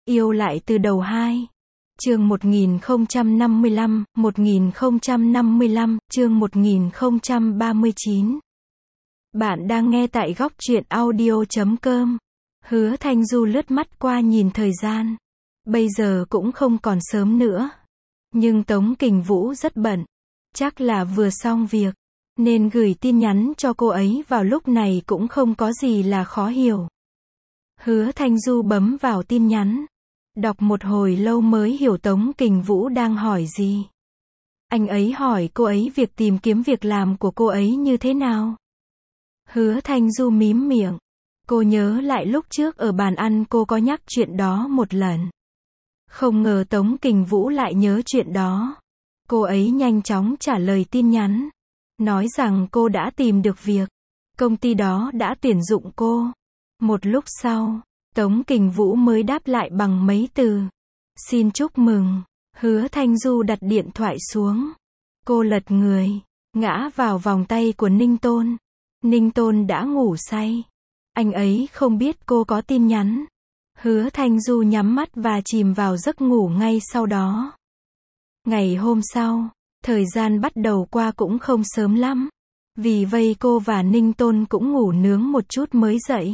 Yêu lại từ đầu 2. Chương 1055, 1055, chương 1039. Bạn đang nghe tại góc truyện audio.com. Hứa Thanh Du lướt mắt qua nhìn thời gian. Bây giờ cũng không còn sớm nữa. Nhưng Tống Kình Vũ rất bận. Chắc là vừa xong việc. Nên gửi tin nhắn cho cô ấy vào lúc này cũng không có gì là khó hiểu. Hứa Thanh Du bấm vào tin nhắn. Đọc một hồi lâu mới hiểu Tống Kình Vũ đang hỏi gì. Anh ấy hỏi cô ấy việc tìm kiếm việc làm của cô ấy như thế nào. Hứa Thanh Du mím miệng. Cô nhớ lại lúc trước ở bàn ăn cô có nhắc chuyện đó một lần. Không ngờ Tống Kình Vũ lại nhớ chuyện đó. Cô ấy nhanh chóng trả lời tin nhắn. Nói rằng cô đã tìm được việc. Công ty đó đã tuyển dụng cô. Một lúc sau, Tống Kình Vũ mới đáp lại bằng mấy từ. Xin chúc mừng. Hứa Thanh Du đặt điện thoại xuống. Cô lật người, ngã vào vòng tay của Ninh Tôn. Ninh Tôn đã ngủ say. Anh ấy không biết cô có tin nhắn. Hứa Thanh Du nhắm mắt và chìm vào giấc ngủ ngay sau đó. Ngày hôm sau, thời gian bắt đầu qua cũng không sớm lắm. Vì vậy cô và Ninh Tôn cũng ngủ nướng một chút mới dậy.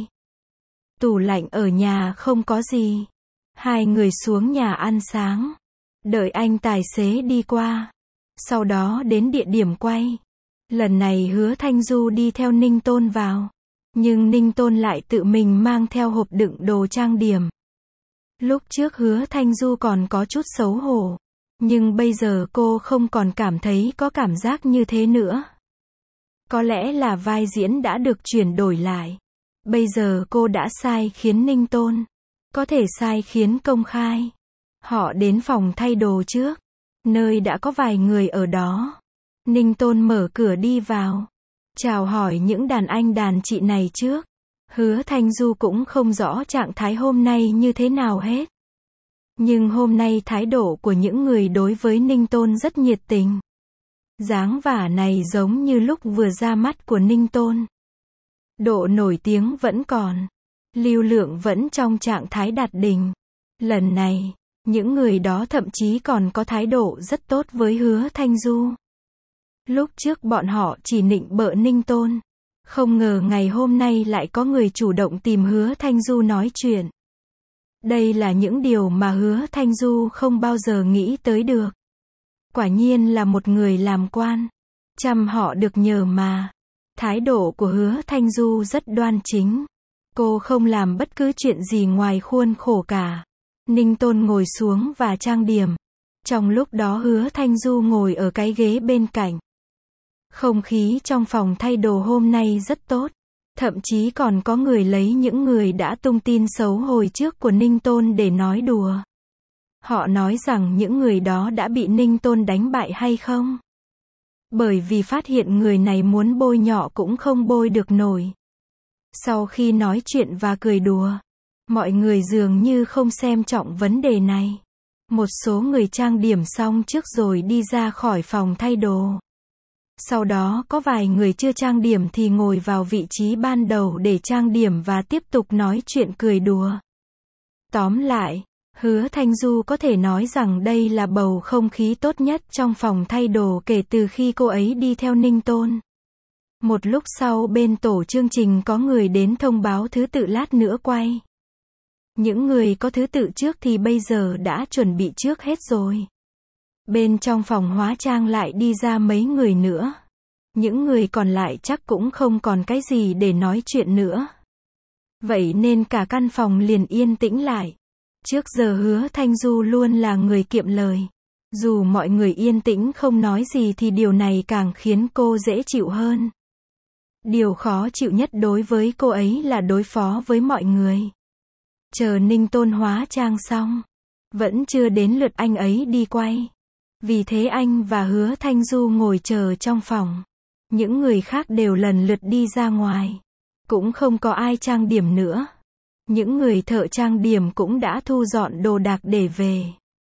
Tủ lạnh ở nhà không có gì. Hai người xuống nhà ăn sáng. Đợi anh tài xế đi qua. Sau đó đến địa điểm quay. Lần này Hứa Thanh Du đi theo Ninh Tôn vào. Nhưng Ninh Tôn lại tự mình mang theo hộp đựng đồ trang điểm. Lúc trước Hứa Thanh Du còn có chút xấu hổ. Nhưng bây giờ cô không còn cảm thấy có cảm giác như thế nữa. Có lẽ là vai diễn đã được chuyển đổi lại. Bây giờ cô đã sai khiến Ninh Tôn. Có thể sai khiến công khai. Họ đến phòng thay đồ trước. Nơi đã có vài người ở đó. Ninh Tôn mở cửa đi vào. Chào hỏi những đàn anh đàn chị này trước. Hứa Thanh Du cũng không rõ trạng thái hôm nay như thế nào hết. Nhưng hôm nay thái độ của những người đối với Ninh Tôn rất nhiệt tình. Dáng vẻ này giống như lúc vừa ra mắt của Ninh Tôn. Độ nổi tiếng vẫn còn. Lưu lượng vẫn trong trạng thái đạt đỉnh. Lần này, những người đó thậm chí còn có thái độ rất tốt với Hứa Thanh Du. Lúc trước bọn họ chỉ nịnh bợ Ninh Tôn. Không ngờ ngày hôm nay lại có người chủ động tìm Hứa Thanh Du nói chuyện. Đây là những điều mà Hứa Thanh Du không bao giờ nghĩ tới được. Quả nhiên là một người làm quan. Chăm họ được nhờ mà. Thái độ của Hứa Thanh Du rất đoan chính. Cô không làm bất cứ chuyện gì ngoài khuôn khổ cả. Ninh Tôn ngồi xuống và trang điểm. Trong lúc đó Hứa Thanh Du ngồi ở cái ghế bên cạnh. Không khí trong phòng thay đồ hôm nay rất tốt. Thậm chí còn có người lấy những người đã tung tin xấu hồi trước của Ninh Tôn để nói đùa. Họ nói rằng những người đó đã bị Ninh Tôn đánh bại hay không? Bởi vì phát hiện người này muốn bôi nhọ cũng không bôi được nổi. Sau khi nói chuyện và cười đùa, mọi người dường như không xem trọng vấn đề này. Một số người trang điểm xong trước rồi đi ra khỏi phòng thay đồ. Sau đó có vài người chưa trang điểm thì ngồi vào vị trí ban đầu để trang điểm và tiếp tục nói chuyện cười đùa. Tóm lại, Hứa Thanh Du có thể nói rằng đây là bầu không khí tốt nhất trong phòng thay đồ kể từ khi cô ấy đi theo Ninh Tôn. Một lúc sau bên tổ chương trình có người đến thông báo thứ tự lát nữa quay. Những người có thứ tự trước thì bây giờ đã chuẩn bị trước hết rồi. Bên trong phòng hóa trang lại đi ra mấy người nữa. Những người còn lại chắc cũng không còn cái gì để nói chuyện nữa. Vậy nên cả căn phòng liền yên tĩnh lại. Trước giờ Hứa Thanh Du luôn là người kiệm lời. Dù mọi người yên tĩnh không nói gì thì điều này càng khiến cô dễ chịu hơn. Điều khó chịu nhất đối với cô ấy là đối phó với mọi người. Chờ Ninh Tôn hóa trang xong. Vẫn chưa đến lượt anh ấy đi quay. Vì thế anh và Hứa Thanh Du ngồi chờ trong phòng. Những người khác đều lần lượt đi ra ngoài. Cũng không có ai trang điểm nữa. Những người thợ trang điểm cũng đã thu dọn đồ đạc để về.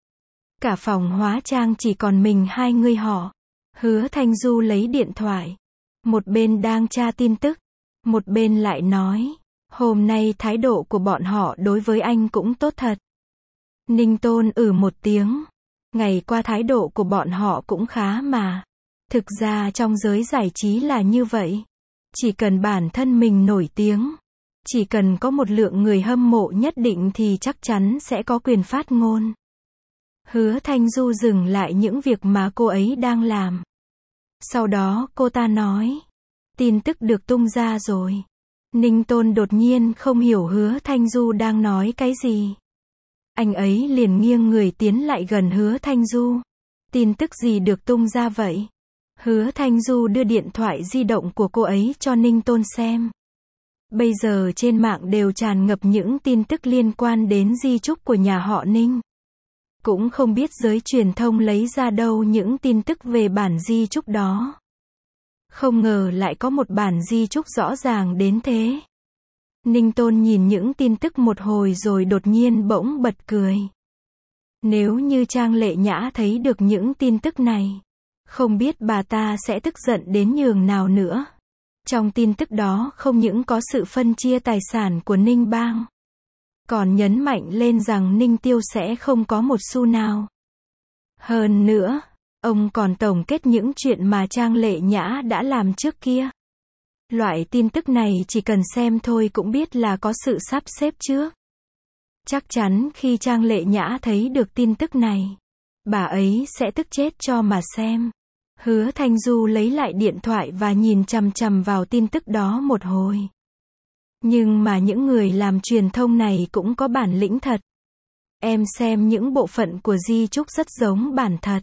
Cả phòng hóa trang chỉ còn mình hai người họ. Hứa Thanh Du lấy điện thoại. Một bên đang tra tin tức. Một bên lại nói. Hôm nay thái độ của bọn họ đối với anh cũng tốt thật. Ninh Tôn một tiếng. Ngày qua thái độ của bọn họ cũng khá mà. Thực ra trong giới giải trí là như vậy. Chỉ cần bản thân mình nổi tiếng, chỉ cần có một lượng người hâm mộ nhất định thì chắc chắn sẽ có quyền phát ngôn. Hứa Thanh Du dừng lại những việc mà cô ấy đang làm. Sau đó cô ta nói, tin tức được tung ra rồi. Ninh Tôn đột nhiên không hiểu Hứa Thanh Du đang nói cái gì. Anh ấy liền nghiêng người tiến lại gần Hứa Thanh Du. Tin tức gì được tung ra vậy? Hứa Thanh Du đưa điện thoại di động của cô ấy cho Ninh Tôn xem. Bây giờ trên mạng đều tràn ngập những tin tức liên quan đến di chúc của nhà họ Ninh. Cũng không biết giới truyền thông lấy ra đâu những tin tức về bản di chúc đó. Không ngờ lại có một bản di chúc rõ ràng đến thế. Ninh Tôn nhìn những tin tức một hồi rồi đột nhiên bỗng bật cười. Nếu như Trang Lệ Nhã thấy được những tin tức này, không biết bà ta sẽ tức giận đến nhường nào nữa. Trong tin tức đó không những có sự phân chia tài sản của Ninh Bang, còn nhấn mạnh lên rằng Ninh Tiêu sẽ không có một xu nào. Hơn nữa, ông còn tổng kết những chuyện mà Trang Lệ Nhã đã làm trước kia. Loại tin tức này chỉ cần xem thôi cũng biết là có sự sắp xếp trước. Chắc chắn khi Trang Lệ Nhã thấy được tin tức này, bà ấy sẽ tức chết cho mà xem. Hứa Thanh Du lấy lại điện thoại và nhìn chằm chằm vào tin tức đó một hồi. Nhưng mà những người làm truyền thông này cũng có bản lĩnh thật. Em xem những bộ phận của di chúc rất giống bản thật.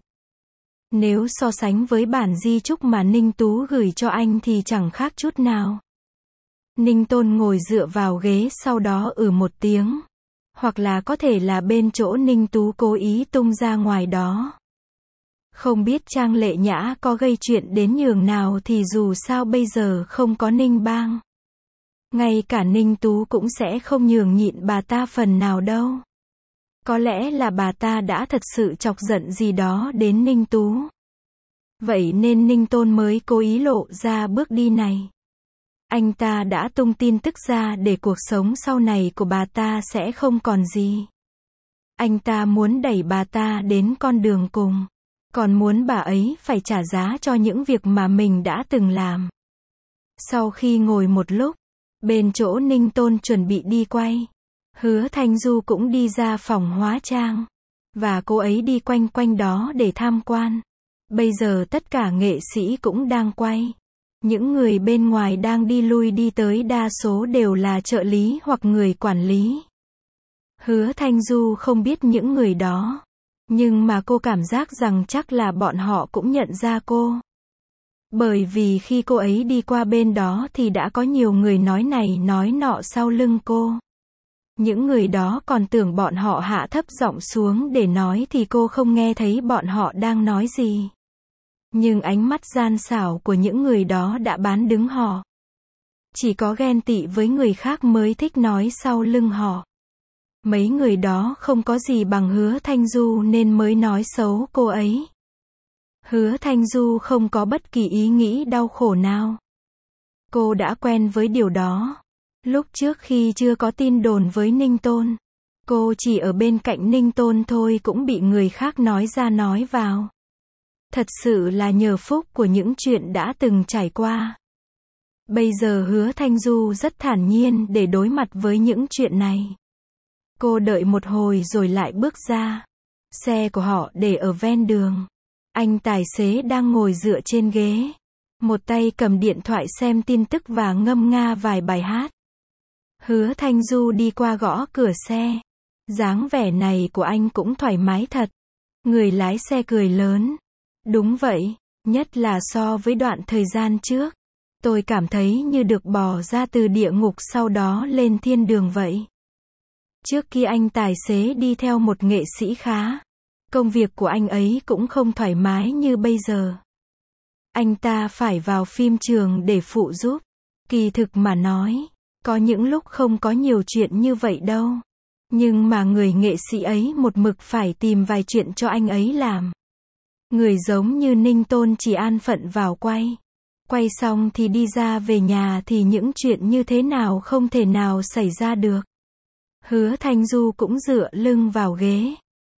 Nếu so sánh với bản di chúc mà Ninh Tú gửi cho anh thì chẳng khác chút nào. Ninh Tôn ngồi dựa vào ghế sau đó một tiếng. Hoặc là có thể là bên chỗ Ninh Tú cố ý tung ra ngoài đó. Không biết Trang Lệ Nhã có gây chuyện đến nhường nào thì dù sao bây giờ không có Ninh Bang. Ngay cả Ninh Tú cũng sẽ không nhường nhịn bà ta phần nào đâu. Có lẽ là bà ta đã thật sự chọc giận gì đó đến Ninh Tú. Vậy nên Ninh Tôn mới cố ý lộ ra bước đi này. Anh ta đã tung tin tức ra để cuộc sống sau này của bà ta sẽ không còn gì. Anh ta muốn đẩy bà ta đến con đường cùng. Còn muốn bà ấy phải trả giá cho những việc mà mình đã từng làm. Sau khi ngồi một lúc, bên chỗ Ninh Tôn chuẩn bị đi quay, Hứa Thanh Du cũng đi ra phòng hóa trang. Và cô ấy đi quanh quanh đó để tham quan. Bây giờ tất cả nghệ sĩ cũng đang quay. Những người bên ngoài đang đi lui đi tới đa số đều là trợ lý hoặc người quản lý. Hứa Thanh Du không biết những người đó. Nhưng mà cô cảm giác rằng chắc là bọn họ cũng nhận ra cô. Bởi vì khi cô ấy đi qua bên đó thì đã có nhiều người nói này nói nọ sau lưng cô. Những người đó còn tưởng bọn họ hạ thấp giọng xuống để nói thì cô không nghe thấy bọn họ đang nói gì. Nhưng ánh mắt gian xảo của những người đó đã bán đứng họ. Chỉ có ghen tị với người khác mới thích nói sau lưng họ. Mấy người đó không có gì bằng Hứa Thanh Du nên mới nói xấu cô ấy. Hứa Thanh Du không có bất kỳ ý nghĩ đau khổ nào. Cô đã quen với điều đó. Lúc trước khi chưa có tin đồn với Ninh Tôn, cô chỉ ở bên cạnh Ninh Tôn thôi cũng bị người khác nói ra nói vào. Thật sự là nhờ phúc của những chuyện đã từng trải qua. Bây giờ Hứa Thanh Du rất thản nhiên để đối mặt với những chuyện này. Cô đợi một hồi rồi lại bước ra. Xe của họ để ở ven đường. Anh tài xế đang ngồi dựa trên ghế. Một tay cầm điện thoại xem tin tức và ngâm nga vài bài hát. Hứa Thanh Du đi qua gõ cửa xe. Dáng vẻ này của anh cũng thoải mái thật. Người lái xe cười lớn. Đúng vậy, nhất là so với đoạn thời gian trước. Tôi cảm thấy như được bỏ ra từ địa ngục sau đó lên thiên đường vậy. Trước khi anh tài xế đi theo một nghệ sĩ khá. Công việc của anh ấy cũng không thoải mái như bây giờ. Anh ta phải vào phim trường để phụ giúp. Kỳ thực mà nói, có những lúc không có nhiều chuyện như vậy đâu. Nhưng mà người nghệ sĩ ấy một mực phải tìm vài chuyện cho anh ấy làm. Người giống như Ninh Tôn chỉ an phận vào quay. Quay xong thì đi ra về nhà thì những chuyện như thế nào không thể nào xảy ra được. Hứa Thanh Du cũng dựa lưng vào ghế.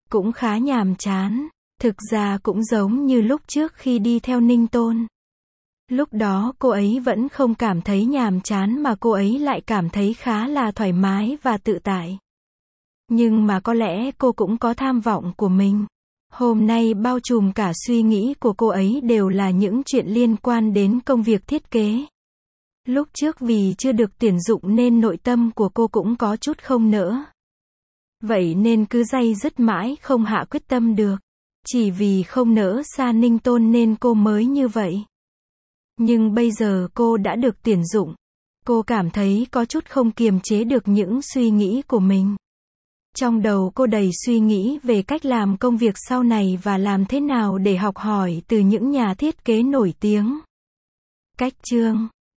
cũng khá nhàm chán. Thực ra cũng giống như lúc trước khi đi theo Ninh Tôn. Lúc đó cô ấy vẫn không cảm thấy nhàm chán mà cô ấy lại cảm thấy khá là thoải mái và tự tại. Nhưng mà có lẽ cô cũng có tham vọng của mình. Hôm nay bao trùm cả suy nghĩ của cô ấy đều là những chuyện liên quan đến công việc thiết kế. Lúc trước vì chưa được tuyển dụng nên nội tâm của cô cũng có chút không nỡ. Vậy nên cứ day dứt mãi không hạ quyết tâm được. Chỉ vì không nỡ xa Ninh Tôn nên cô mới như vậy. Nhưng bây giờ cô đã được tuyển dụng. Cô cảm thấy có chút không kiềm chế được những suy nghĩ của mình. Trong đầu cô đầy suy nghĩ về cách làm công việc sau này và làm thế nào để học hỏi từ những nhà thiết kế nổi tiếng. Cách chương